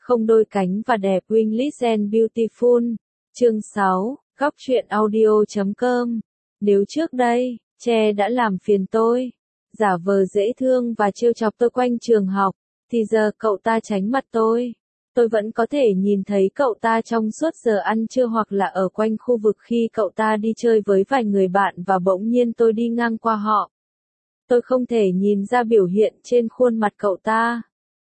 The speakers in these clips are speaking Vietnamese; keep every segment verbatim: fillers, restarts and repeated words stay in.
Không đôi cánh và đẹp Wingless and Beautiful. Chương sáu, góc truyện audio chấm com. Nếu trước đây, Che đã làm phiền tôi, giả vờ dễ thương và trêu chọc tôi quanh trường học, thì giờ cậu ta tránh mặt tôi. Tôi vẫn có thể nhìn thấy cậu ta trong suốt giờ ăn trưa hoặc là ở quanh khu vực khi cậu ta đi chơi với vài người bạn và bỗng nhiên tôi đi ngang qua họ. Tôi không thể nhìn ra biểu hiện trên khuôn mặt cậu ta.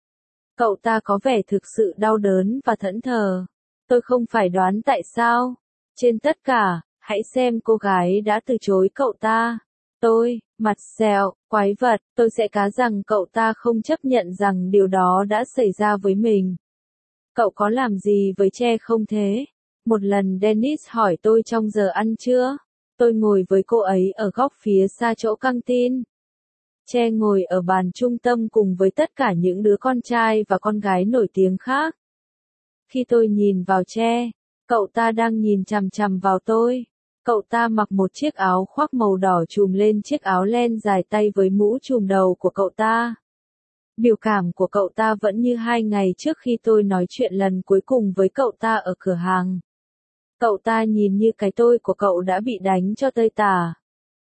Cậu ta có vẻ thực sự đau đớn và thẫn thờ. Tôi không phải đoán tại sao. Trên tất cả, hãy xem cô gái đã từ chối cậu ta. Tôi, mặt sẹo, quái vật, tôi sẽ cá rằng cậu ta không chấp nhận rằng điều đó đã xảy ra với mình. Cậu có làm gì với Che không thế? Một lần Dennis hỏi tôi trong giờ ăn trưa. Tôi ngồi với cô ấy ở góc phía xa chỗ căng tin. Che ngồi ở bàn trung tâm cùng với tất cả những đứa con trai và con gái nổi tiếng khác. Khi tôi nhìn vào Che, cậu ta đang nhìn chằm chằm vào tôi. Cậu ta mặc một chiếc áo khoác màu đỏ trùm lên chiếc áo len dài tay với mũ trùm đầu của cậu ta. Biểu cảm của cậu ta vẫn như hai ngày trước khi tôi nói chuyện lần cuối cùng với cậu ta ở cửa hàng. Cậu ta nhìn như cái tôi của cậu đã bị đánh cho tơi tả.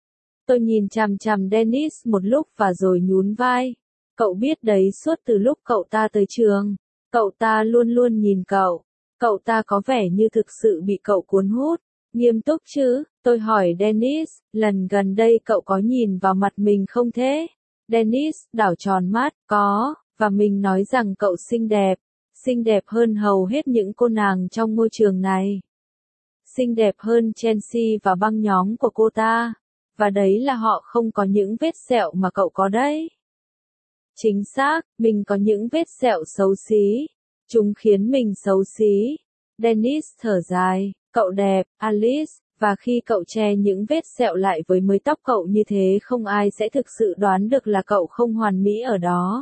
Tôi nhìn chằm chằm Dennis một lúc và rồi nhún vai. Cậu biết đấy, suốt từ lúc cậu ta tới trường, cậu ta luôn luôn nhìn cậu. Cậu ta có vẻ như thực sự bị cậu cuốn hút. Nghiêm túc chứ? Tôi hỏi Dennis, lần gần đây cậu có nhìn vào mặt mình không thế? Dennis đảo tròn mắt, có, và mình nói rằng cậu xinh đẹp, xinh đẹp hơn hầu hết những cô nàng trong ngôi trường này. Xinh đẹp hơn Chelsea và băng nhóm của cô ta. Và đấy là họ không có những vết sẹo mà cậu có đấy. Chính xác, mình có những vết sẹo xấu xí. Chúng khiến mình xấu xí. Dennis thở dài, cậu đẹp, Alice, và khi cậu che những vết sẹo lại với mái tóc cậu như thế không ai sẽ thực sự đoán được là cậu không hoàn mỹ ở đó.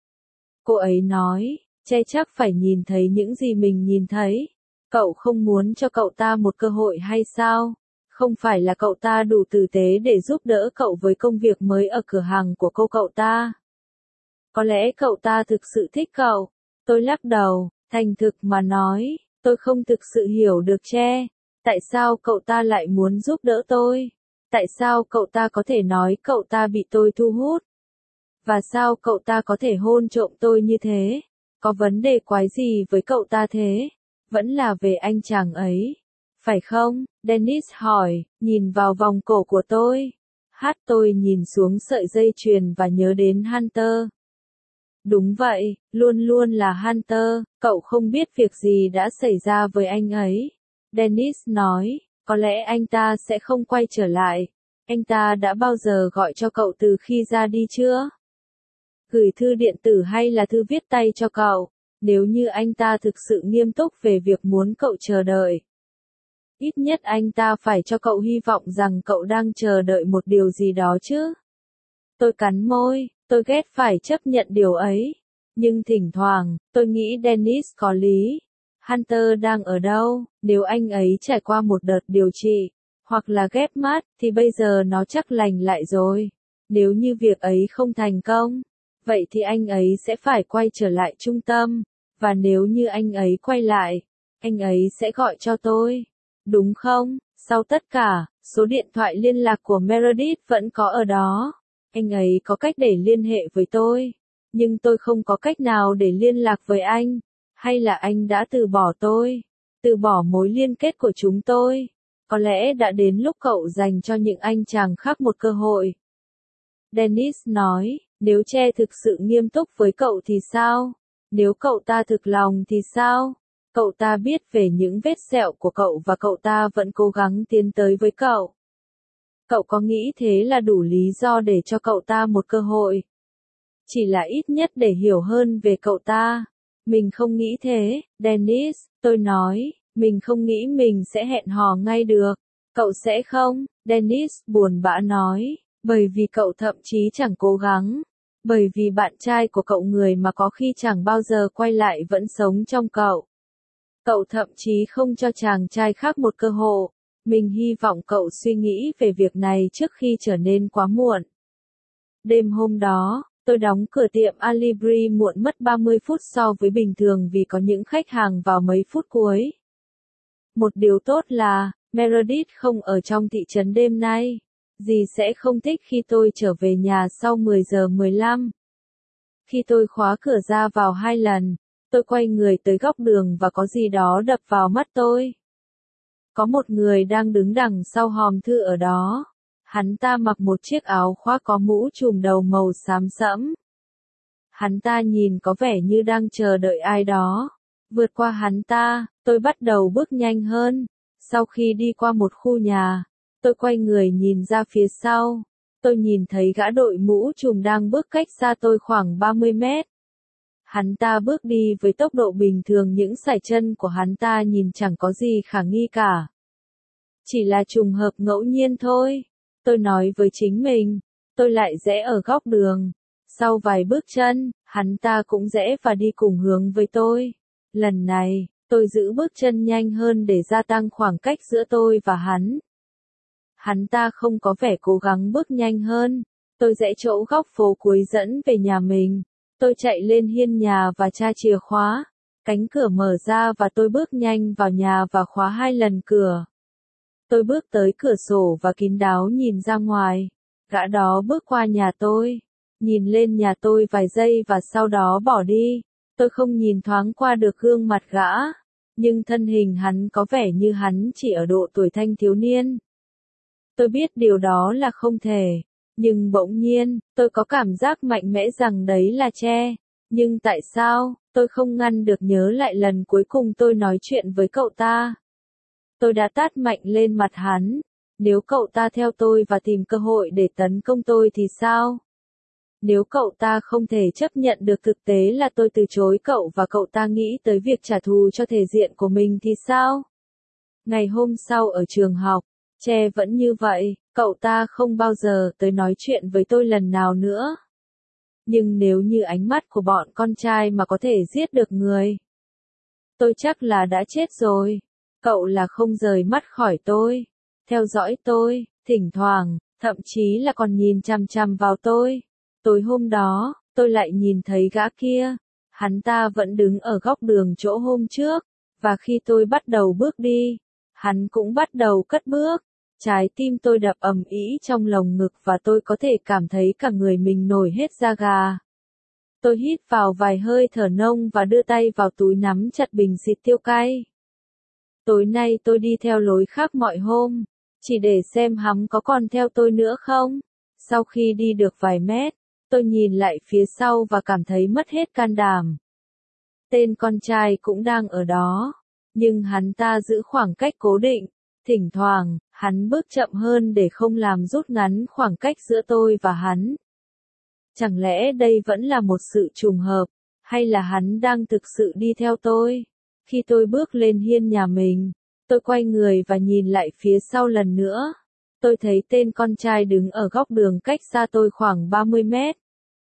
Cô ấy nói, Che chắc phải nhìn thấy những gì mình nhìn thấy. Cậu không muốn cho cậu ta một cơ hội hay sao? Không phải là cậu ta đủ tử tế để giúp đỡ cậu với công việc mới ở cửa hàng của cô cậu ta. Có lẽ cậu ta thực sự thích cậu. Tôi lắc đầu, thành thực mà nói, tôi không thực sự hiểu được Che. Tại sao cậu ta lại muốn giúp đỡ tôi? Tại sao cậu ta có thể nói cậu ta bị tôi thu hút? Và sao cậu ta có thể hôn trộm tôi như thế? Có vấn đề quái gì với cậu ta thế? Vẫn là về anh chàng ấy. Phải không? Dennis hỏi, nhìn vào vòng cổ của tôi. Hát tôi nhìn xuống sợi dây chuyền và nhớ đến Hunter. Đúng vậy, luôn luôn là Hunter, cậu không biết việc gì đã xảy ra với anh ấy. Dennis nói, có lẽ anh ta sẽ không quay trở lại. Anh ta đã bao giờ gọi cho cậu từ khi ra đi chưa? Gửi thư điện tử hay là thư viết tay cho cậu, nếu như anh ta thực sự nghiêm túc về việc muốn cậu chờ đợi. Ít nhất anh ta phải cho cậu hy vọng rằng cậu đang chờ đợi một điều gì đó chứ. Tôi cắn môi, tôi ghét phải chấp nhận điều ấy. Nhưng thỉnh thoảng, tôi nghĩ Dennis có lý. Hunter đang ở đâu? Nếu anh ấy trải qua một đợt điều trị, hoặc là ghép mắt, thì bây giờ nó chắc lành lại rồi. Nếu như việc ấy không thành công, vậy thì anh ấy sẽ phải quay trở lại trung tâm. Và nếu như anh ấy quay lại, anh ấy sẽ gọi cho tôi. Đúng không? Sau tất cả, số điện thoại liên lạc của Meredith vẫn có ở đó. Anh ấy có cách để liên hệ với tôi. Nhưng tôi không có cách nào để liên lạc với anh. Hay là anh đã từ bỏ tôi? Từ bỏ mối liên kết của chúng tôi? Có lẽ đã đến lúc cậu dành cho những anh chàng khác một cơ hội. Dennis nói, nếu Che thực sự nghiêm túc với cậu thì sao? Nếu cậu ta thực lòng thì sao? Cậu ta biết về những vết sẹo của cậu và cậu ta vẫn cố gắng tiến tới với cậu. Cậu có nghĩ thế là đủ lý do để cho cậu ta một cơ hội? Chỉ là ít nhất để hiểu hơn về cậu ta. Mình không nghĩ thế, Dennis, tôi nói, mình không nghĩ mình sẽ hẹn hò ngay được. Cậu sẽ không? Dennis buồn bã nói, bởi vì cậu thậm chí chẳng cố gắng. Bởi vì bạn trai của cậu, người mà có khi chẳng bao giờ quay lại, vẫn sống trong cậu. Cậu thậm chí không cho chàng trai khác một cơ hội. Mình hy vọng cậu suy nghĩ về việc này trước khi trở nên quá muộn. Đêm hôm đó, Tôi đóng cửa tiệm Alibri muộn mất ba mươi phút so với bình thường vì có những khách hàng vào mấy phút cuối. Một điều tốt là, Meredith không ở trong thị trấn đêm nay. Dì sẽ không thích khi tôi trở về nhà sau mười giờ mười lăm. Khi tôi khóa cửa ra vào hai lần, tôi quay người tới góc đường và có gì đó đập vào mắt tôi. Có một người đang đứng đằng sau hòm thư ở đó. Hắn ta mặc một chiếc áo khoác có mũ trùm đầu màu xám sẫm. Hắn ta nhìn có vẻ như đang chờ đợi ai đó. Vượt qua hắn ta, tôi bắt đầu bước nhanh hơn. Sau khi đi qua một khu nhà, tôi quay người nhìn ra phía sau. Tôi nhìn thấy gã đội mũ trùm đang bước cách xa tôi khoảng ba mươi mét. Hắn ta bước đi với tốc độ bình thường, những sải chân của hắn ta nhìn chẳng có gì khả nghi cả. Chỉ là trùng hợp ngẫu nhiên thôi. Tôi nói với chính mình, tôi lại rẽ ở góc đường. Sau vài bước chân, hắn ta cũng rẽ và đi cùng hướng với tôi. Lần này, tôi giữ bước chân nhanh hơn để gia tăng khoảng cách giữa tôi và hắn. Hắn ta không có vẻ cố gắng bước nhanh hơn. Tôi rẽ chỗ góc phố cuối dẫn về nhà mình. Tôi chạy lên hiên nhà và tra chìa khóa. Cánh cửa mở ra và tôi bước nhanh vào nhà và khóa hai lần cửa. Tôi bước tới cửa sổ và kín đáo nhìn ra ngoài. Gã đó bước qua nhà tôi, nhìn lên nhà tôi vài giây và sau đó bỏ đi. Tôi không nhìn thoáng qua được gương mặt gã, nhưng thân hình hắn có vẻ như hắn chỉ ở độ tuổi thanh thiếu niên. Tôi biết điều đó là không thể, nhưng bỗng nhiên, tôi có cảm giác mạnh mẽ rằng đấy là Che. Nhưng tại sao, tôi không ngăn được nhớ lại lần cuối cùng tôi nói chuyện với cậu ta. Tôi đã tát mạnh lên mặt hắn. Nếu cậu ta theo tôi và tìm cơ hội để tấn công tôi thì sao? Nếu cậu ta không thể chấp nhận được thực tế là tôi từ chối cậu và cậu ta nghĩ tới việc trả thù cho thể diện của mình thì sao? Ngày hôm sau ở trường học, Che vẫn như vậy, cậu ta không bao giờ tới nói chuyện với tôi lần nào nữa. Nhưng nếu như ánh mắt của bọn con trai mà có thể giết được người, tôi chắc là đã chết rồi. Cậu là không rời mắt khỏi tôi, theo dõi tôi, thỉnh thoảng, thậm chí là còn nhìn chằm chằm vào tôi. Tối hôm đó, tôi lại nhìn thấy gã kia. Hắn ta vẫn đứng ở góc đường chỗ hôm trước, và khi tôi bắt đầu bước đi, hắn cũng bắt đầu cất bước. Trái tim tôi đập ầm ĩ trong lồng ngực và tôi có thể cảm thấy cả người mình nổi hết da gà. Tôi hít vào vài hơi thở nông và đưa tay vào túi nắm chặt bình xịt tiêu cay. Tối nay tôi đi theo lối khác mọi hôm, chỉ để xem hắn có còn theo tôi nữa không. Sau khi đi được vài mét, tôi nhìn lại phía sau và cảm thấy mất hết can đảm. Tên con trai cũng đang ở đó, nhưng hắn ta giữ khoảng cách cố định. Thỉnh thoảng, hắn bước chậm hơn để không làm rút ngắn khoảng cách giữa tôi và hắn. Chẳng lẽ đây vẫn là một sự trùng hợp, hay là hắn đang thực sự đi theo tôi? Khi tôi bước lên hiên nhà mình, tôi quay người và nhìn lại phía sau lần nữa. Tôi thấy tên con trai đứng ở góc đường cách xa tôi khoảng ba mươi mét.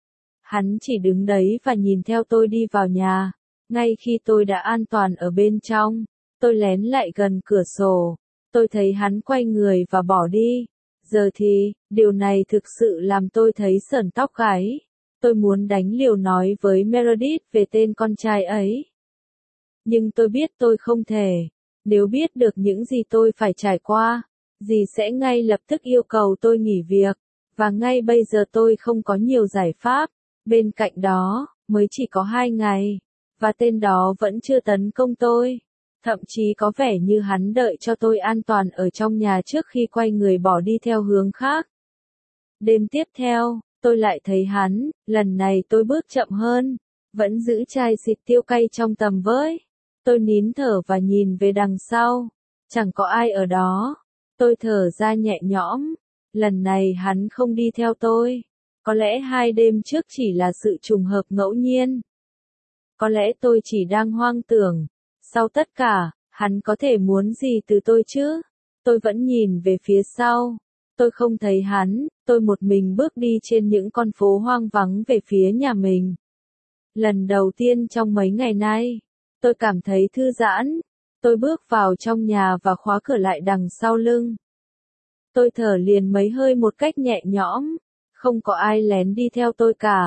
Hắn chỉ đứng đấy và nhìn theo tôi đi vào nhà. Ngay khi tôi đã an toàn ở bên trong, tôi lén lại gần cửa sổ. Tôi thấy hắn quay người và bỏ đi. Giờ thì, điều này thực sự làm tôi thấy sởn tóc gáy. Tôi muốn đánh liều nói với Meredith về tên con trai ấy. Nhưng tôi biết tôi không thể. Nếu biết được những gì tôi phải trải qua, dì sẽ ngay lập tức yêu cầu tôi nghỉ việc. Và ngay bây giờ tôi không có nhiều giải pháp. Bên cạnh đó, mới chỉ có hai ngày. Và tên đó vẫn chưa tấn công tôi. Thậm chí có vẻ như hắn đợi cho tôi an toàn ở trong nhà trước khi quay người bỏ đi theo hướng khác. Đêm tiếp theo, tôi lại thấy hắn, lần này tôi bước chậm hơn, vẫn giữ chai xịt tiêu cay trong tầm với. Tôi nín thở và nhìn về đằng sau, chẳng có ai ở đó. Tôi thở ra nhẹ nhõm, lần này hắn không đi theo tôi. Có lẽ hai đêm trước chỉ là sự trùng hợp ngẫu nhiên. Có lẽ tôi chỉ đang hoang tưởng. Sau tất cả, hắn có thể muốn gì từ tôi chứ? Tôi vẫn nhìn về phía sau. Tôi không thấy hắn, tôi một mình bước đi trên những con phố hoang vắng về phía nhà mình. Lần đầu tiên trong mấy ngày nay, tôi cảm thấy thư giãn. Tôi bước vào trong nhà và khóa cửa lại đằng sau lưng. Tôi thở liền mấy hơi một cách nhẹ nhõm. Không có ai lén đi theo tôi cả.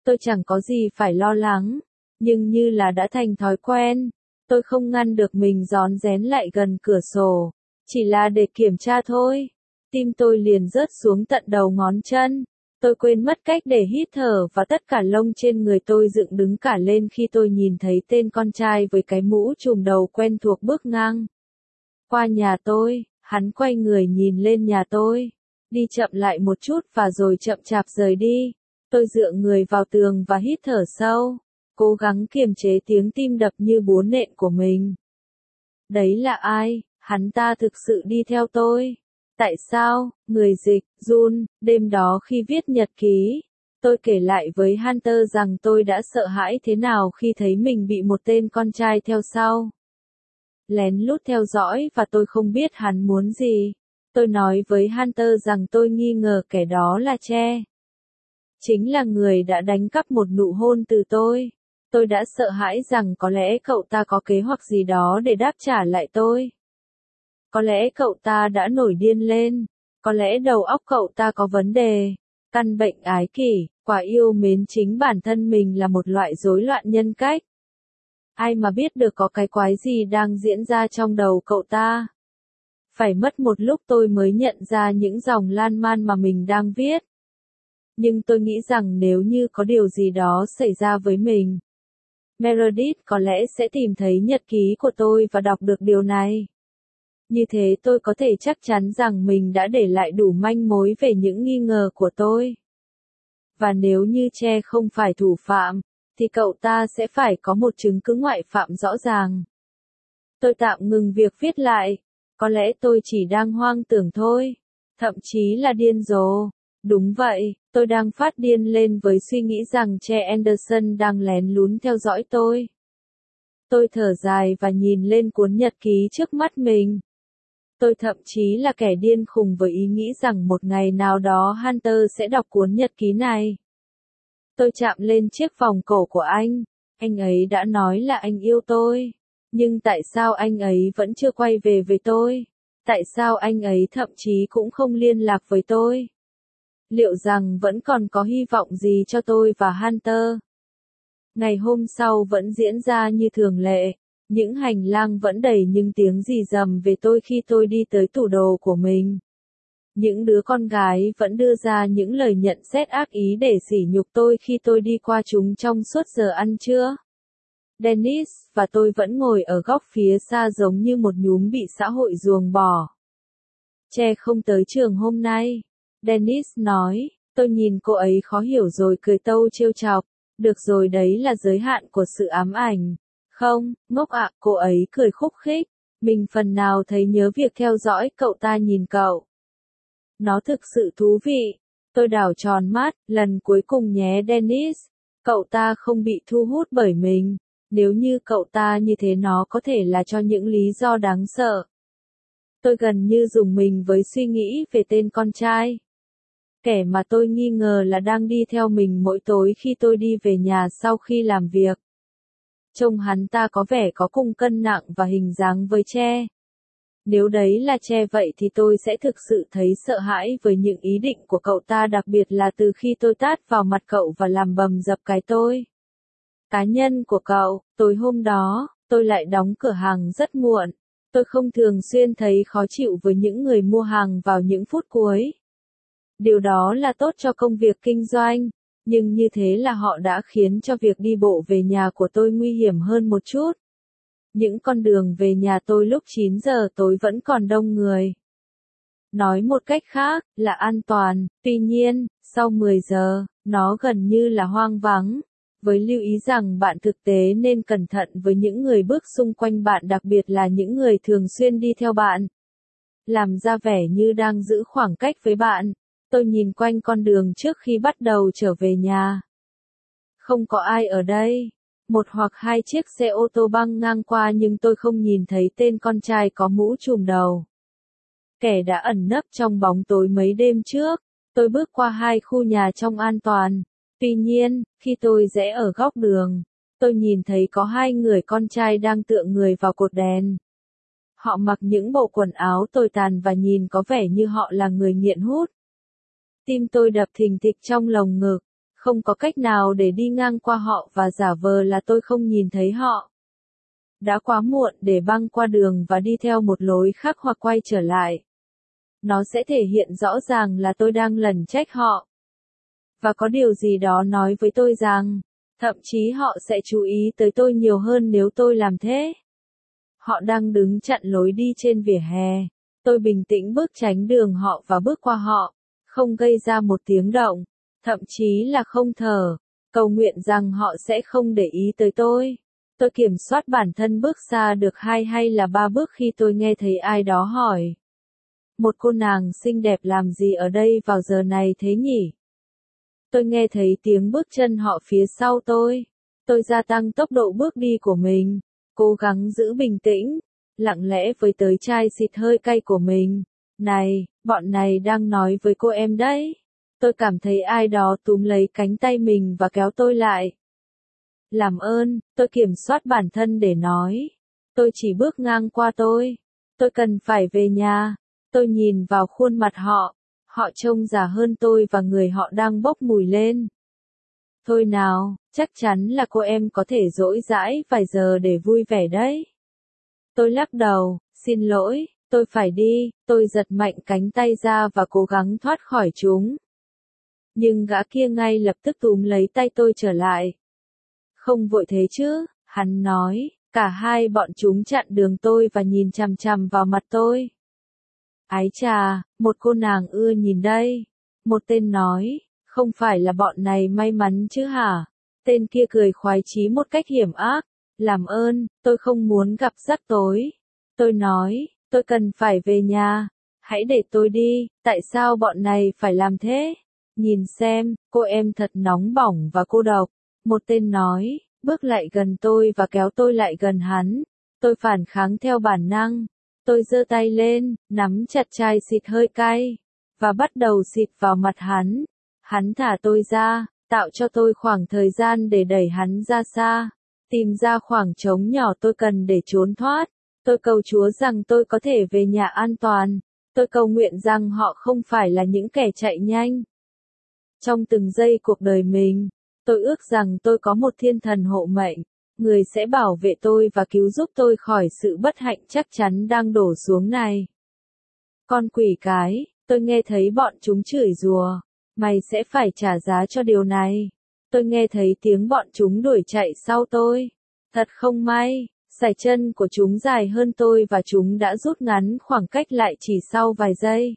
Tôi chẳng có gì phải lo lắng, nhưng như là đã thành thói quen, tôi không ngăn được mình rón rén lại gần cửa sổ, chỉ là để kiểm tra thôi. Tim tôi liền rớt xuống tận đầu ngón chân. Tôi quên mất cách để hít thở và tất cả lông trên người tôi dựng đứng cả lên khi tôi nhìn thấy tên con trai với cái mũ trùm đầu quen thuộc bước ngang qua nhà tôi. Hắn quay người nhìn lên nhà tôi, đi chậm lại một chút và rồi chậm chạp rời đi. Tôi dựa người vào tường và hít thở sâu, cố gắng kiềm chế tiếng tim đập như búa nện của mình. Đấy là ai? Hắn ta thực sự đi theo tôi. Tại sao? Người dịch, Jun, đêm đó khi viết nhật ký, tôi kể lại với Hunter rằng tôi đã sợ hãi thế nào khi thấy mình bị một tên con trai theo sau. Lén lút theo dõi và tôi không biết hắn muốn gì. Tôi nói với Hunter rằng tôi nghi ngờ kẻ đó là Che. Chính là người đã đánh cắp một nụ hôn từ tôi. Tôi đã sợ hãi rằng có lẽ cậu ta có kế hoạch gì đó để đáp trả lại tôi. Có lẽ cậu ta đã nổi điên lên. Có lẽ đầu óc cậu ta có vấn đề. Căn bệnh ái kỷ, quả yêu mến chính bản thân mình là một loại rối loạn nhân cách. Ai mà biết được có cái quái gì đang diễn ra trong đầu cậu ta. Phải mất một lúc tôi mới nhận ra những dòng lan man mà mình đang viết. Nhưng tôi nghĩ rằng nếu như có điều gì đó xảy ra với mình, Meredith có lẽ sẽ tìm thấy nhật ký của tôi và đọc được điều này. Như thế tôi có thể chắc chắn rằng mình đã để lại đủ manh mối về những nghi ngờ của tôi. Và nếu như Che không phải thủ phạm, thì cậu ta sẽ phải có một chứng cứ ngoại phạm rõ ràng. Tôi tạm ngừng việc viết lại. Có lẽ tôi chỉ đang hoang tưởng thôi. Thậm chí là điên rồ. Đúng vậy, tôi đang phát điên lên với suy nghĩ rằng Che Anderson đang lén lún theo dõi tôi. Tôi thở dài và nhìn lên cuốn nhật ký trước mắt mình. Tôi thậm chí là kẻ điên khùng với ý nghĩ rằng một ngày nào đó Hunter sẽ đọc cuốn nhật ký này. Tôi chạm lên chiếc vòng cổ của anh. Anh ấy đã nói là anh yêu tôi. Nhưng tại sao anh ấy vẫn chưa quay về với tôi? Tại sao anh ấy thậm chí cũng không liên lạc với tôi? Liệu rằng vẫn còn có hy vọng gì cho tôi và Hunter? Ngày hôm sau vẫn diễn ra như thường lệ. Những hành lang vẫn đầy những tiếng rì rầm về tôi khi tôi đi tới tủ đồ của mình. Những đứa con gái vẫn đưa ra những lời nhận xét ác ý để sỉ nhục tôi khi tôi đi qua chúng trong suốt giờ ăn trưa. Dennis và tôi vẫn ngồi ở góc phía xa giống như một nhúm bị xã hội ruồng bỏ. Che không tới trường hôm nay. Dennis nói, tôi nhìn cô ấy khó hiểu rồi cười tâu trêu chọc. Được rồi, đấy là giới hạn của sự ám ảnh. Không, ngốc ạ, cô ấy cười khúc khích. Mình phần nào thấy nhớ việc theo dõi cậu ta nhìn cậu. Nó thực sự thú vị. Tôi đảo tròn mắt, lần cuối cùng nhé Dennis. Cậu ta không bị thu hút bởi mình. Nếu như cậu ta như thế nó có thể là cho những lý do đáng sợ. Tôi gần như rùng mình với suy nghĩ về tên con trai. Kẻ mà tôi nghi ngờ là đang đi theo mình mỗi tối khi tôi đi về nhà sau khi làm việc. Trông hắn ta có vẻ có cùng cân nặng và hình dáng với Che. Nếu đấy là Che vậy thì tôi sẽ thực sự thấy sợ hãi với những ý định của cậu ta, đặc biệt là từ khi tôi tát vào mặt cậu và làm bầm dập cái tôi cá nhân của cậu. Tối hôm đó, tôi lại đóng cửa hàng rất muộn. Tôi không thường xuyên thấy khó chịu với những người mua hàng vào những phút cuối. Điều đó là tốt cho công việc kinh doanh, nhưng như thế là họ đã khiến cho việc đi bộ về nhà của tôi nguy hiểm hơn một chút. Những con đường về nhà tôi lúc chín giờ tối vẫn còn đông người. Nói một cách khác, là an toàn, tuy nhiên, sau mười giờ, nó gần như là hoang vắng. Với lưu ý rằng bạn thực tế nên cẩn thận với những người bước xung quanh bạn, đặc biệt là những người thường xuyên đi theo bạn. Làm ra vẻ như đang giữ khoảng cách với bạn. Tôi nhìn quanh con đường trước khi bắt đầu trở về nhà. Không có ai ở đây. Một hoặc hai chiếc xe ô tô băng ngang qua nhưng tôi không nhìn thấy tên con trai có mũ trùm đầu. Kẻ đã ẩn nấp trong bóng tối mấy đêm trước. Tôi bước qua hai khu nhà trong an toàn. Tuy nhiên, khi tôi rẽ ở góc đường, tôi nhìn thấy có hai người con trai đang tựa người vào cột đèn. Họ mặc những bộ quần áo tồi tàn và nhìn có vẻ như họ là người nghiện hút. Tim tôi đập thình thịch trong lồng ngực. Không có cách nào để đi ngang qua họ và giả vờ là tôi không nhìn thấy họ. Đã quá muộn để băng qua đường và đi theo một lối khác hoặc quay trở lại. Nó sẽ thể hiện rõ ràng là tôi đang lẩn trách họ. Và có điều gì đó nói với tôi rằng, thậm chí họ sẽ chú ý tới tôi nhiều hơn nếu tôi làm thế. Họ đang đứng chặn lối đi trên vỉa hè. Tôi bình tĩnh bước tránh đường họ và bước qua họ, không gây ra một tiếng động, thậm chí là không thở, cầu nguyện rằng họ sẽ không để ý tới tôi. Tôi kiểm soát bản thân bước xa được hai hay là ba bước khi tôi nghe thấy ai đó hỏi. Một cô nàng xinh đẹp làm gì ở đây vào giờ này thế nhỉ? Tôi nghe thấy tiếng bước chân họ phía sau tôi. Tôi gia tăng tốc độ bước đi của mình, cố gắng giữ bình tĩnh, lặng lẽ với tới chai xịt hơi cay của mình. Này, bọn này đang nói với cô em đấy. Tôi cảm thấy ai đó túm lấy cánh tay mình và kéo tôi lại. Làm ơn, tôi kiểm soát bản thân để nói. Tôi chỉ bước ngang qua tôi. Tôi cần phải về nhà. Tôi nhìn vào khuôn mặt họ. Họ trông già hơn tôi và người họ đang bốc mùi lên. Thôi nào, chắc chắn là cô em có thể dỗi dãi vài giờ để vui vẻ đấy. Tôi lắc đầu, xin lỗi, tôi phải đi, tôi giật mạnh cánh tay ra và cố gắng thoát khỏi chúng. Nhưng gã kia ngay lập tức túm lấy tay tôi trở lại. Không vội thế chứ, hắn nói, cả hai bọn chúng chặn đường tôi và nhìn chằm chằm vào mặt tôi. Ái chà, một cô nàng ưa nhìn đây. Một tên nói, không phải là bọn này may mắn chứ hả? Tên kia cười khoái chí một cách hiểm ác. Làm ơn, tôi không muốn gặp rắc tối. Tôi nói, tôi cần phải về nhà. Hãy để tôi đi, tại sao bọn này phải làm thế? Nhìn xem, cô em thật nóng bỏng và cô độc. Một tên nói, bước lại gần tôi và kéo tôi lại gần hắn. Tôi phản kháng theo bản năng. Tôi giơ tay lên, nắm chặt chai xịt hơi cay, và bắt đầu xịt vào mặt hắn. Hắn thả tôi ra, tạo cho tôi khoảng thời gian để đẩy hắn ra xa, tìm ra khoảng trống nhỏ tôi cần để trốn thoát. Tôi cầu Chúa rằng tôi có thể về nhà an toàn. Tôi cầu nguyện rằng họ không phải là những kẻ chạy nhanh. Trong từng giây cuộc đời mình, tôi ước rằng tôi có một thiên thần hộ mệnh. Người sẽ bảo vệ tôi và cứu giúp tôi khỏi sự bất hạnh chắc chắn đang đổ xuống này. Con quỷ cái, tôi nghe thấy bọn chúng chửi rủa. Mày sẽ phải trả giá cho điều này. Tôi nghe thấy tiếng bọn chúng đuổi chạy sau tôi. Thật không may, sải chân của chúng dài hơn tôi và chúng đã rút ngắn khoảng cách lại chỉ sau vài giây.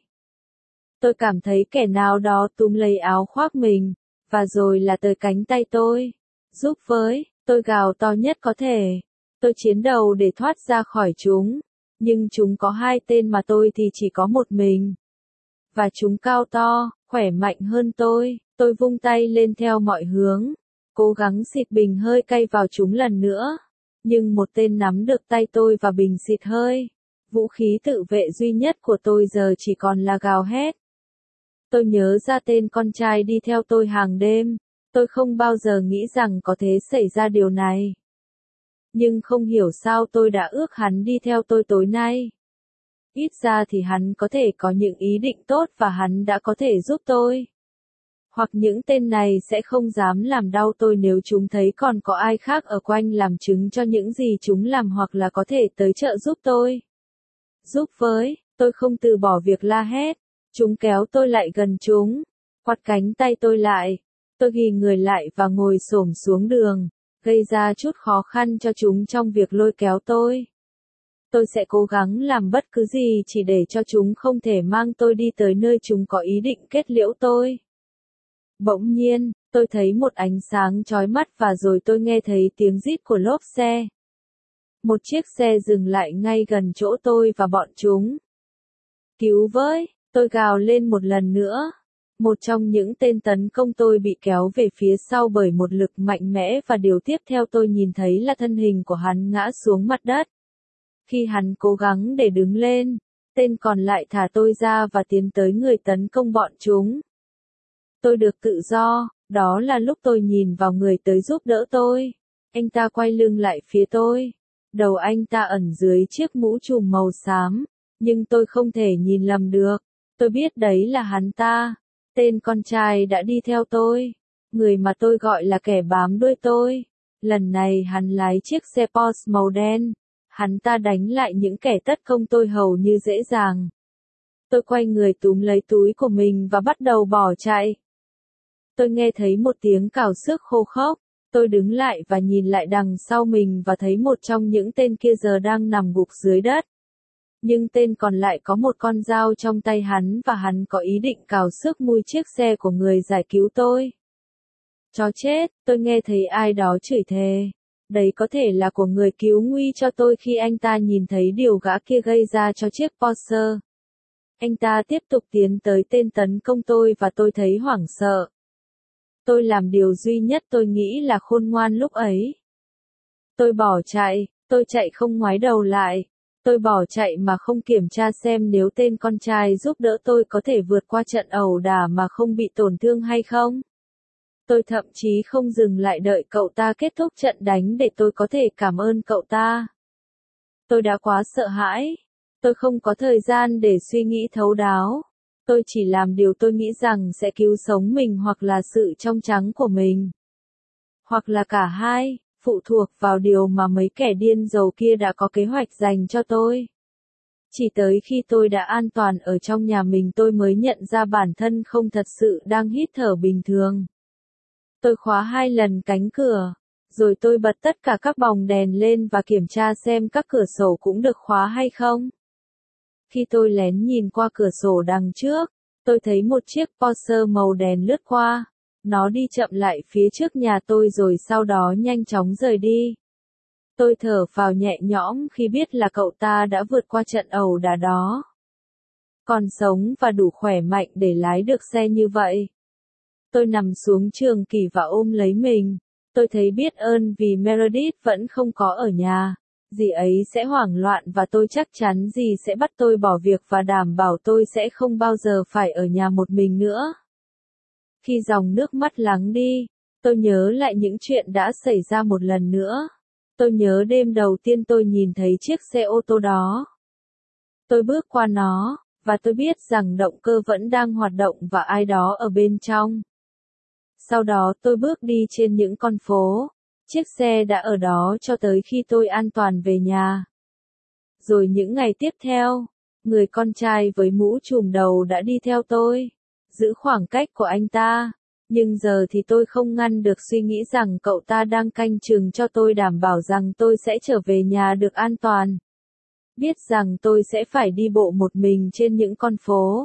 Tôi cảm thấy kẻ nào đó túm lấy áo khoác mình, và rồi là tới cánh tay tôi. Giúp với. Tôi gào to nhất có thể. Tôi chiến đầu để thoát ra khỏi chúng. Nhưng chúng có hai tên mà tôi thì chỉ có một mình. Và chúng cao to, khỏe mạnh hơn tôi. Tôi vung tay lên theo mọi hướng. Cố gắng xịt bình hơi cay vào chúng lần nữa. Nhưng một tên nắm được tay tôi và bình xịt hơi. Vũ khí tự vệ duy nhất của tôi giờ chỉ còn là gào hét. Tôi nhớ ra tên con trai đi theo tôi hàng đêm. Tôi không bao giờ nghĩ rằng có thể xảy ra điều này. Nhưng không hiểu sao tôi đã ước hắn đi theo tôi tối nay. Ít ra thì hắn có thể có những ý định tốt và hắn đã có thể giúp tôi. Hoặc những tên này sẽ không dám làm đau tôi nếu chúng thấy còn có ai khác ở quanh làm chứng cho những gì chúng làm hoặc là có thể tới trợ giúp tôi. Giúp với, tôi không từ bỏ việc la hét. Chúng kéo tôi lại gần chúng. Quạt cánh tay tôi lại. Tôi ghì người lại và ngồi xổm xuống đường, gây ra chút khó khăn cho chúng trong việc lôi kéo tôi. Tôi sẽ cố gắng làm bất cứ gì chỉ để cho chúng không thể mang tôi đi tới nơi chúng có ý định kết liễu tôi. Bỗng nhiên, tôi thấy một ánh sáng chói mắt và rồi tôi nghe thấy tiếng rít của lốp xe. Một chiếc xe dừng lại ngay gần chỗ tôi và bọn chúng. Cứu với, tôi gào lên một lần nữa. Một trong những tên tấn công tôi bị kéo về phía sau bởi một lực mạnh mẽ và điều tiếp theo tôi nhìn thấy là thân hình của hắn ngã xuống mặt đất. Khi hắn cố gắng để đứng lên, tên còn lại thả tôi ra và tiến tới người tấn công bọn chúng. Tôi được tự do, đó là lúc tôi nhìn vào người tới giúp đỡ tôi. Anh ta quay lưng lại phía tôi. Đầu anh ta ẩn dưới chiếc mũ trùm màu xám, nhưng tôi không thể nhìn lầm được. Tôi biết đấy là hắn ta. Tên con trai đã đi theo tôi. người mà tôi gọi là kẻ bám đuôi tôi. Lần này hắn lái chiếc xe Porsche màu đen. Hắn ta đánh lại những kẻ tấn công tôi hầu như dễ dàng. Tôi quay người túm lấy túi của mình và bắt đầu bỏ chạy. Tôi nghe thấy một tiếng cào xước khô khốc. Tôi đứng lại và nhìn lại đằng sau mình và thấy một trong những tên kia giờ đang nằm gục dưới đất. Nhưng tên còn lại có một con dao trong tay hắn và hắn có ý định cào xước mui chiếc xe của người giải cứu tôi. Chó chết, tôi nghe thấy ai đó chửi thề. Đấy có thể là của người cứu nguy cho tôi khi anh ta nhìn thấy điều gã kia gây ra cho chiếc Porsche. Anh ta tiếp tục tiến tới tên tấn công tôi và tôi thấy hoảng sợ. Tôi làm điều duy nhất tôi nghĩ là khôn ngoan lúc ấy. Tôi bỏ chạy, tôi chạy không ngoái đầu lại. Tôi bỏ chạy mà không kiểm tra xem nếu tên con trai giúp đỡ tôi có thể vượt qua trận ẩu đả mà không bị tổn thương hay không. Tôi thậm chí không dừng lại đợi cậu ta kết thúc trận đánh để tôi có thể cảm ơn cậu ta. Tôi đã quá sợ hãi. Tôi không có thời gian để suy nghĩ thấu đáo. Tôi chỉ làm điều tôi nghĩ rằng sẽ cứu sống mình hoặc là sự trong trắng của mình. Hoặc là cả hai, phụ thuộc vào điều mà mấy kẻ điên rồ kia đã có kế hoạch dành cho tôi. Chỉ tới khi tôi đã an toàn ở trong nhà mình tôi mới nhận ra bản thân không thật sự đang hít thở bình thường. Tôi khóa hai lần cánh cửa, rồi tôi bật tất cả các bóng đèn lên và kiểm tra xem các cửa sổ cũng được khóa hay không. Khi tôi lén nhìn qua cửa sổ đằng trước, tôi thấy một chiếc Porsche màu đen lướt qua. Nó đi chậm lại phía trước nhà tôi rồi sau đó nhanh chóng rời đi. Tôi thở phào nhẹ nhõm khi biết là cậu ta đã vượt qua trận ẩu đả đó. Còn sống và đủ khỏe mạnh để lái được xe như vậy. Tôi nằm xuống trường kỳ và ôm lấy mình. Tôi thấy biết ơn vì Meredith vẫn không có ở nhà. Dì ấy sẽ hoảng loạn và tôi chắc chắn dì sẽ bắt tôi bỏ việc và đảm bảo tôi sẽ không bao giờ phải ở nhà một mình nữa. Khi dòng nước mắt lắng đi, tôi nhớ lại những chuyện đã xảy ra một lần nữa. Tôi nhớ đêm đầu tiên tôi nhìn thấy chiếc xe ô tô đó. Tôi bước qua nó, và tôi biết rằng động cơ vẫn đang hoạt động và ai đó ở bên trong. Sau đó tôi bước đi trên những con phố. Chiếc xe đã ở đó cho tới khi tôi an toàn về nhà. Rồi những ngày tiếp theo, người con trai với mũ trùm đầu đã đi theo tôi, giữ khoảng cách của anh ta. Nhưng giờ thì tôi không ngăn được suy nghĩ rằng cậu ta đang canh chừng cho tôi đảm bảo rằng tôi sẽ trở về nhà được an toàn. Biết rằng tôi sẽ phải đi bộ một mình trên những con phố.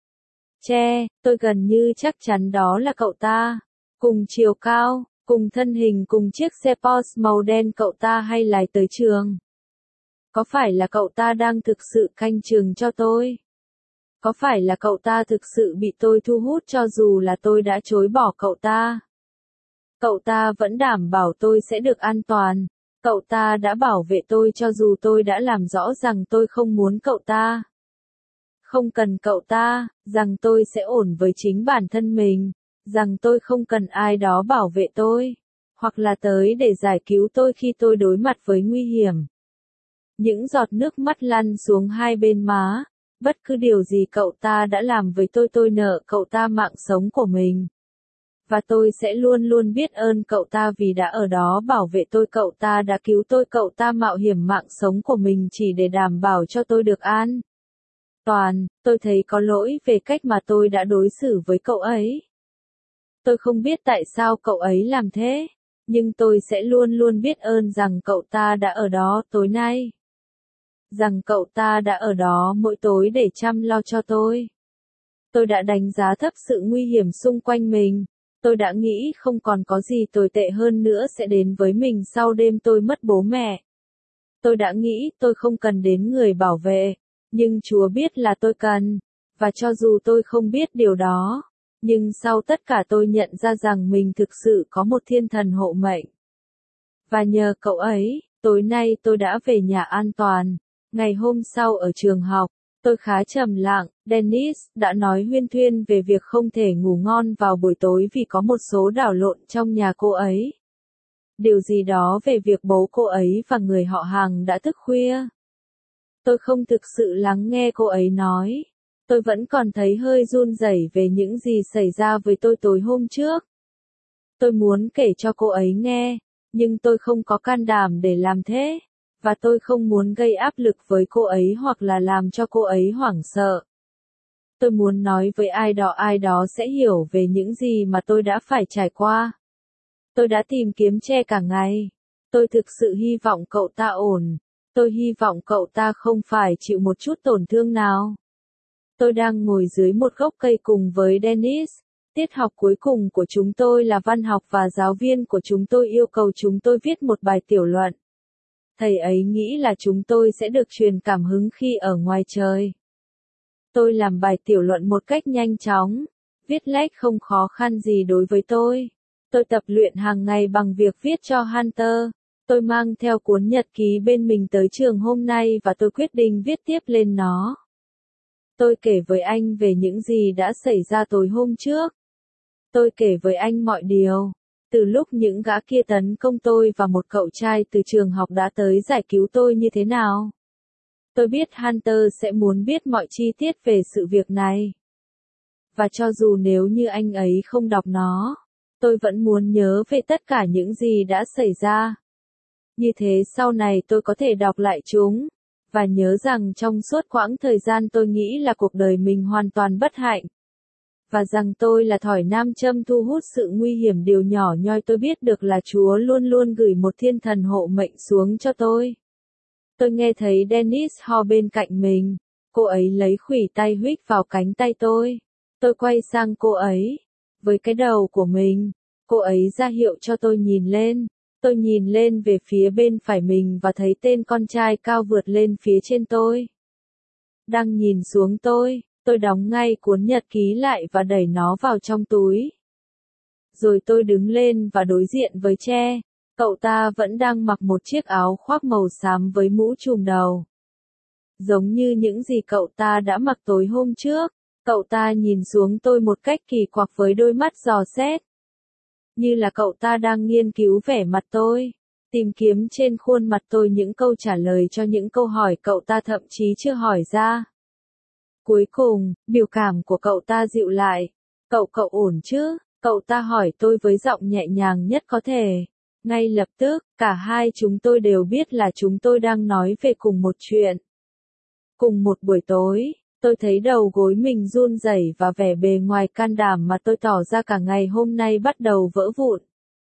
Che, tôi gần như chắc chắn đó là cậu ta. Cùng chiều cao, cùng thân hình cùng chiếc xe Porsche màu đen cậu ta hay lái tới trường. Có phải là cậu ta đang thực sự canh chừng cho tôi? Có phải là cậu ta thực sự bị tôi thu hút cho dù là tôi đã chối bỏ cậu ta? Cậu ta vẫn đảm bảo tôi sẽ được an toàn. Cậu ta đã bảo vệ tôi cho dù tôi đã làm rõ rằng tôi không muốn cậu ta. Không cần cậu ta, rằng tôi sẽ ổn với chính bản thân mình, rằng tôi không cần ai đó bảo vệ tôi, hoặc là tới để giải cứu tôi khi tôi đối mặt với nguy hiểm. Những giọt nước mắt lăn xuống hai bên má. Bất cứ điều gì cậu ta đã làm với tôi tôi nợ cậu ta mạng sống của mình. Và tôi sẽ luôn luôn biết ơn cậu ta vì đã ở đó bảo vệ tôi. Cậu ta đã cứu tôi. Cậu ta mạo hiểm mạng sống của mình chỉ để đảm bảo cho tôi được an toàn. Tôi thấy có lỗi về cách mà tôi đã đối xử với cậu ấy. Tôi không biết tại sao cậu ấy làm thế, nhưng tôi sẽ luôn luôn biết ơn rằng cậu ta đã ở đó tối nay. Rằng cậu ta đã ở đó mỗi tối để chăm lo cho tôi. Tôi đã đánh giá thấp sự nguy hiểm xung quanh mình. Tôi đã nghĩ không còn có gì tồi tệ hơn nữa sẽ đến với mình sau đêm tôi mất bố mẹ. Tôi đã nghĩ tôi không cần đến người bảo vệ, nhưng Chúa biết là tôi cần, và cho dù tôi không biết điều đó, nhưng sau tất cả tôi nhận ra rằng mình thực sự có một thiên thần hộ mệnh. Và nhờ cậu ấy, tối nay tôi đã về nhà an toàn. Ngày hôm sau ở trường học, tôi khá trầm lặng. Dennis đã nói huyên thuyên về việc không thể ngủ ngon vào buổi tối vì có một số đảo lộn trong nhà cô ấy. Điều gì đó về việc bố cô ấy và người họ hàng đã thức khuya. Tôi không thực sự lắng nghe cô ấy nói. Tôi vẫn còn thấy hơi run rẩy về những gì xảy ra với tôi tối hôm trước. Tôi muốn kể cho cô ấy nghe, nhưng tôi không có can đảm để làm thế, và tôi không muốn gây áp lực với cô ấy hoặc là làm cho cô ấy hoảng sợ. Tôi muốn nói với ai đó ai đó sẽ hiểu về những gì mà tôi đã phải trải qua. Tôi đã tìm kiếm Che cả ngày. Tôi thực sự hy vọng cậu ta ổn. Tôi hy vọng cậu ta không phải chịu một chút tổn thương nào. Tôi đang ngồi dưới một gốc cây cùng với Dennis. Tiết học cuối cùng của chúng tôi là văn học và giáo viên của chúng tôi yêu cầu chúng tôi viết một bài tiểu luận. Thầy ấy nghĩ là chúng tôi sẽ được truyền cảm hứng khi ở ngoài trời. Tôi làm bài tiểu luận một cách nhanh chóng. Viết lách không khó khăn gì đối với tôi. Tôi tập luyện hàng ngày bằng việc viết cho Hunter. Tôi mang theo cuốn nhật ký bên mình tới trường hôm nay và tôi quyết định viết tiếp lên nó. Tôi kể với anh về những gì đã xảy ra tối hôm trước. Tôi kể với anh mọi điều. Từ lúc những gã kia tấn công tôi và một cậu trai từ trường học đã tới giải cứu tôi như thế nào. Tôi biết Hunter sẽ muốn biết mọi chi tiết về sự việc này. Và cho dù nếu như anh ấy không đọc nó, tôi vẫn muốn nhớ về tất cả những gì đã xảy ra. Như thế sau này tôi có thể đọc lại chúng, và nhớ rằng trong suốt quãng thời gian tôi nghĩ là cuộc đời mình hoàn toàn bất hạnh. Và rằng tôi là thỏi nam châm thu hút sự nguy hiểm. Điều nhỏ nhoi tôi biết được là Chúa luôn luôn gửi một thiên thần hộ mệnh xuống cho tôi. Tôi nghe thấy Dennis ho bên cạnh mình. Cô ấy lấy khuỷu tay huých vào cánh tay tôi. Tôi quay sang cô ấy. Với cái đầu của mình, cô ấy ra hiệu cho tôi nhìn lên. Tôi nhìn lên về phía bên phải mình và thấy tên con trai cao vượt lên phía trên tôi. Đang nhìn xuống tôi, tôi đóng ngay cuốn nhật ký lại và đẩy nó vào trong túi. Rồi tôi đứng lên và đối diện với Che. Cậu ta vẫn đang mặc một chiếc áo khoác màu xám với mũ trùm đầu. Giống như những gì cậu ta đã mặc tối hôm trước, cậu ta nhìn xuống tôi một cách kỳ quặc với đôi mắt dò xét. Như là cậu ta đang nghiên cứu vẻ mặt tôi, tìm kiếm trên khuôn mặt tôi những câu trả lời cho những câu hỏi cậu ta thậm chí chưa hỏi ra. Cuối cùng, biểu cảm của cậu ta dịu lại. Cậu cậu ổn chứ? Cậu ta hỏi tôi với giọng nhẹ nhàng nhất có thể. Ngay lập tức, cả hai chúng tôi đều biết là chúng tôi đang nói về cùng một chuyện. Cùng một buổi tối, tôi thấy đầu gối mình run rẩy và vẻ bề ngoài can đảm mà tôi tỏ ra cả ngày hôm nay bắt đầu vỡ vụn.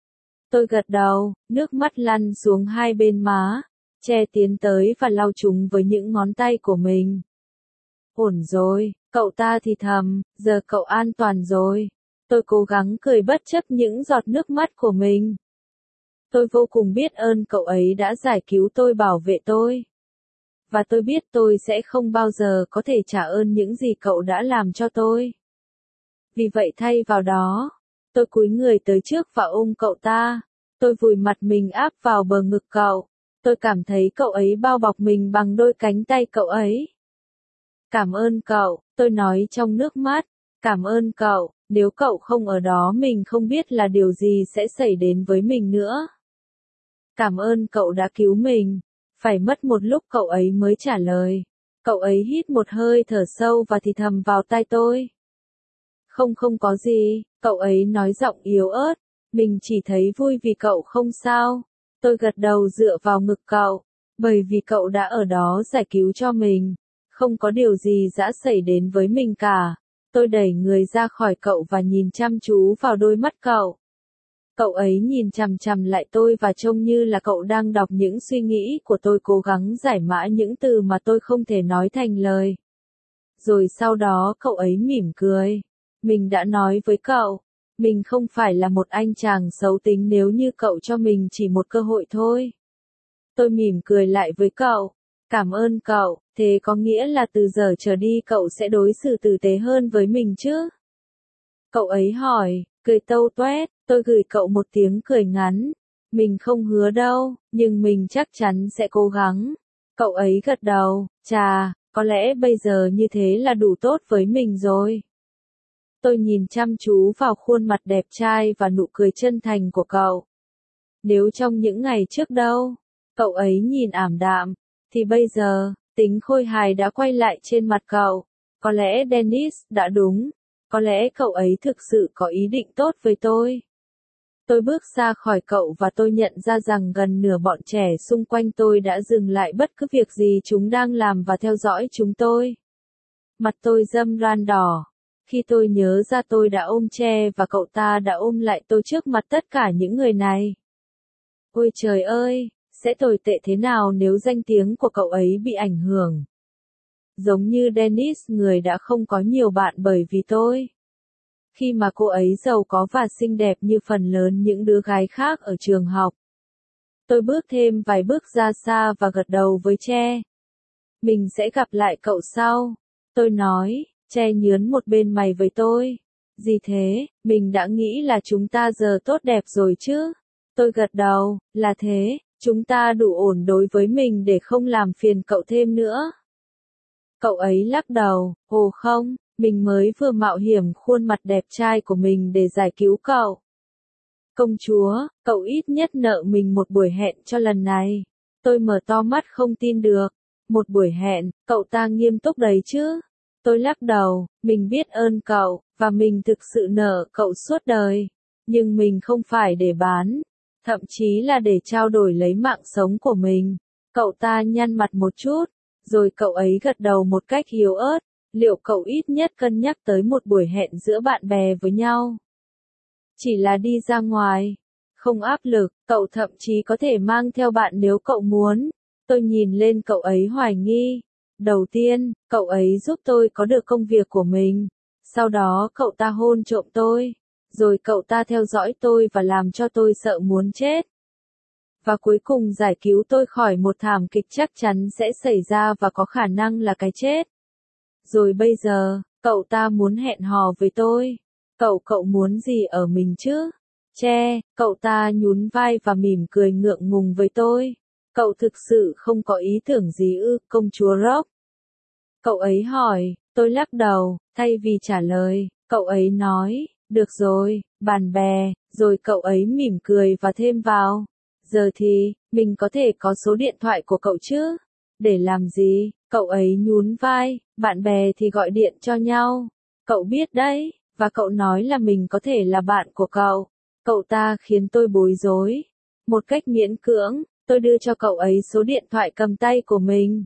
Tôi gật đầu, nước mắt lăn xuống hai bên má. Che tiến tới và lau chúng với những ngón tay của mình. Ổn rồi, cậu ta thì thầm, giờ cậu an toàn rồi. Tôi cố gắng cười bất chấp những giọt nước mắt của mình. Tôi vô cùng biết ơn cậu ấy đã giải cứu tôi, bảo vệ tôi. Và tôi biết tôi sẽ không bao giờ có thể trả ơn những gì cậu đã làm cho tôi. Vì vậy thay vào đó, tôi cúi người tới trước và ôm cậu ta. Tôi vùi mặt mình áp vào bờ ngực cậu. Tôi cảm thấy cậu ấy bao bọc mình bằng đôi cánh tay cậu ấy. Cảm ơn cậu, tôi nói trong nước mắt. Cảm ơn cậu, nếu cậu không ở đó mình không biết là điều gì sẽ xảy đến với mình nữa. Cảm ơn cậu đã cứu mình. Phải mất một lúc cậu ấy mới trả lời. Cậu ấy hít một hơi thở sâu và thì thầm vào tai tôi. Không không có gì, cậu ấy nói giọng yếu ớt. Mình chỉ thấy vui vì cậu không sao. Tôi gật đầu dựa vào ngực cậu. Bởi vì cậu đã ở đó giải cứu cho mình. Không có điều gì đã xảy đến với mình cả. Tôi đẩy người ra khỏi cậu và nhìn chăm chú vào đôi mắt cậu. Cậu ấy nhìn chằm chằm lại tôi và trông như là cậu đang đọc những suy nghĩ của tôi, cố gắng giải mã những từ mà tôi không thể nói thành lời. Rồi sau đó cậu ấy mỉm cười. Mình đã nói với cậu, mình không phải là một anh chàng xấu tính nếu như cậu cho mình chỉ một cơ hội thôi. Tôi mỉm cười lại với cậu. Cảm ơn cậu, thế có nghĩa là từ giờ trở đi cậu sẽ đối xử tử tế hơn với mình chứ? Cậu ấy hỏi, cười tâu toét. Tôi gửi cậu một tiếng cười ngắn. Mình không hứa đâu, nhưng mình chắc chắn sẽ cố gắng. Cậu ấy gật đầu, chà, có lẽ bây giờ như thế là đủ tốt với mình rồi. Tôi nhìn chăm chú vào khuôn mặt đẹp trai và nụ cười chân thành của cậu. Nếu trong những ngày trước đâu, cậu ấy nhìn ảm đạm, thì bây giờ, tính khôi hài đã quay lại trên mặt cậu. Có lẽ Dennis đã đúng. Có lẽ cậu ấy thực sự có ý định tốt với tôi. Tôi bước ra khỏi cậu và tôi nhận ra rằng gần nửa bọn trẻ xung quanh tôi đã dừng lại bất cứ việc gì chúng đang làm và theo dõi chúng tôi. Mặt tôi râm ran đỏ. Khi tôi nhớ ra tôi đã ôm Che và cậu ta đã ôm lại tôi trước mặt tất cả những người này. Ôi trời ơi, sẽ tồi tệ thế nào nếu danh tiếng của cậu ấy bị ảnh hưởng. Giống như Dennis, người đã không có nhiều bạn bởi vì tôi. Khi mà cô ấy giàu có và xinh đẹp như phần lớn những đứa gái khác ở trường học. Tôi bước thêm vài bước ra xa và gật đầu với Che. Mình sẽ gặp lại cậu sau. Tôi nói, Che nhướn một bên mày với tôi. Gì thế, mình đã nghĩ là chúng ta giờ tốt đẹp rồi chứ. Tôi gật đầu, là thế, chúng ta đủ ổn đối với mình để không làm phiền cậu thêm nữa. Cậu ấy lắc đầu, ồ không, mình mới vừa mạo hiểm khuôn mặt đẹp trai của mình để giải cứu cậu. Công chúa, cậu ít nhất nợ mình một buổi hẹn cho lần này. Tôi mở to mắt không tin được. Một buổi hẹn, cậu ta nghiêm túc đấy chứ. Tôi lắc đầu, mình biết ơn cậu, và mình thực sự nợ cậu suốt đời. Nhưng mình không phải để bán, thậm chí là để trao đổi lấy mạng sống của mình. Cậu ta nhăn mặt một chút, rồi cậu ấy gật đầu một cách yếu ớt. Liệu cậu ít nhất cân nhắc tới một buổi hẹn giữa bạn bè với nhau? Chỉ là đi ra ngoài, không áp lực, cậu thậm chí có thể mang theo bạn nếu cậu muốn. Tôi nhìn lên cậu ấy hoài nghi. Đầu tiên, cậu ấy giúp tôi có được công việc của mình. Sau đó cậu ta hôn trộm tôi. Rồi cậu ta theo dõi tôi và làm cho tôi sợ muốn chết. Và cuối cùng giải cứu tôi khỏi một thảm kịch chắc chắn sẽ xảy ra và có khả năng là cái chết. Rồi bây giờ, cậu ta muốn hẹn hò với tôi. Cậu cậu muốn gì ở mình chứ? Che, cậu ta nhún vai và mỉm cười ngượng ngùng với tôi. Cậu thực sự không có ý tưởng gì ư, công chúa Rock? Cậu ấy hỏi, tôi lắc đầu, thay vì trả lời, cậu ấy nói, được rồi, bạn bè, rồi cậu ấy mỉm cười và thêm vào. Giờ thì, mình có thể có số điện thoại của cậu chứ? Để làm gì? Cậu ấy nhún vai, bạn bè thì gọi điện cho nhau. Cậu biết đấy, và cậu nói là mình có thể là bạn của cậu. Cậu ta khiến tôi bối rối. Một cách miễn cưỡng, tôi đưa cho cậu ấy số điện thoại cầm tay của mình.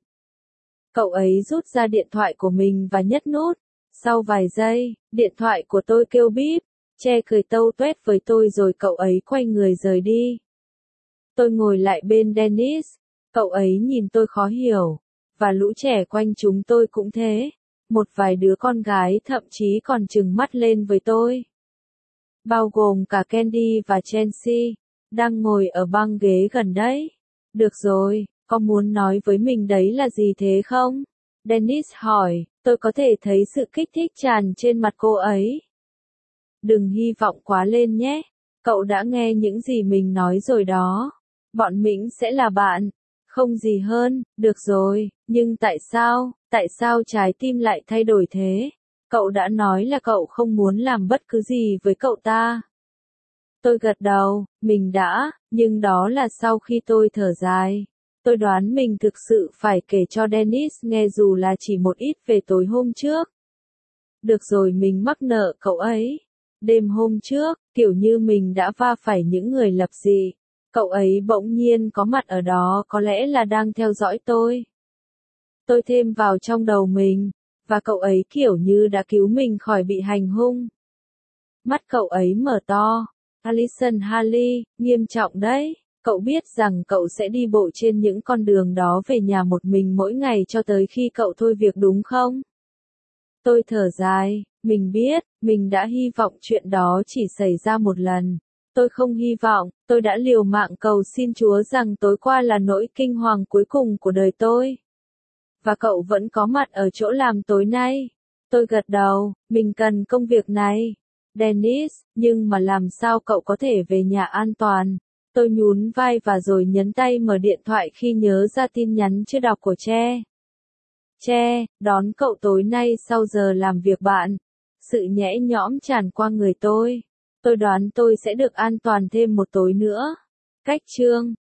Cậu ấy rút ra điện thoại của mình và nhấp nút. Sau vài giây, điện thoại của tôi kêu bíp. Che cười tâu tuét với tôi rồi cậu ấy quay người rời đi. Tôi ngồi lại bên Dennis. Cậu ấy nhìn tôi khó hiểu. Và lũ trẻ quanh chúng tôi cũng thế. Một vài đứa con gái thậm chí còn trừng mắt lên với tôi. Bao gồm cả Candy và Chelsea. Đang ngồi ở băng ghế gần đấy. Được rồi, có muốn nói với mình đấy là gì thế không? Dennis hỏi, tôi có thể thấy sự kích thích tràn trên mặt cô ấy. Đừng hy vọng quá lên nhé. Cậu đã nghe những gì mình nói rồi đó. Bọn mình sẽ là bạn. Không gì hơn, được rồi, nhưng tại sao, tại sao trái tim lại thay đổi thế? Cậu đã nói là cậu không muốn làm bất cứ gì với cậu ta. Tôi gật đầu, mình đã, nhưng đó là sau khi tôi thở dài. Tôi đoán mình thực sự phải kể cho Dennis nghe dù là chỉ một ít về tối hôm trước. Được rồi, mình mắc nợ cậu ấy. Đêm hôm trước, kiểu như mình đã va phải những người lập dị. Cậu ấy bỗng nhiên có mặt ở đó, có lẽ là đang theo dõi tôi. Tôi thêm vào trong đầu mình, và cậu ấy kiểu như đã cứu mình khỏi bị hành hung. Mắt cậu ấy mở to. Alison Harley, nghiêm trọng đấy. Cậu biết rằng cậu sẽ đi bộ trên những con đường đó về nhà một mình mỗi ngày cho tới khi cậu thôi việc đúng không? Tôi thở dài, mình biết, mình đã hy vọng chuyện đó chỉ xảy ra một lần. Tôi không hy vọng, tôi đã liều mạng cầu xin Chúa rằng tối qua là nỗi kinh hoàng cuối cùng của đời tôi. Và cậu vẫn có mặt ở chỗ làm tối nay. Tôi gật đầu, mình cần công việc này. Dennis, nhưng mà làm sao cậu có thể về nhà an toàn? Tôi nhún vai và rồi nhấn tay mở điện thoại khi nhớ ra tin nhắn chưa đọc của Che. Che, đón cậu tối nay sau giờ làm việc bạn. Sự nhẹ nhõm tràn qua người tôi. Tôi đoán tôi sẽ được an toàn thêm một tối nữa. Cách chương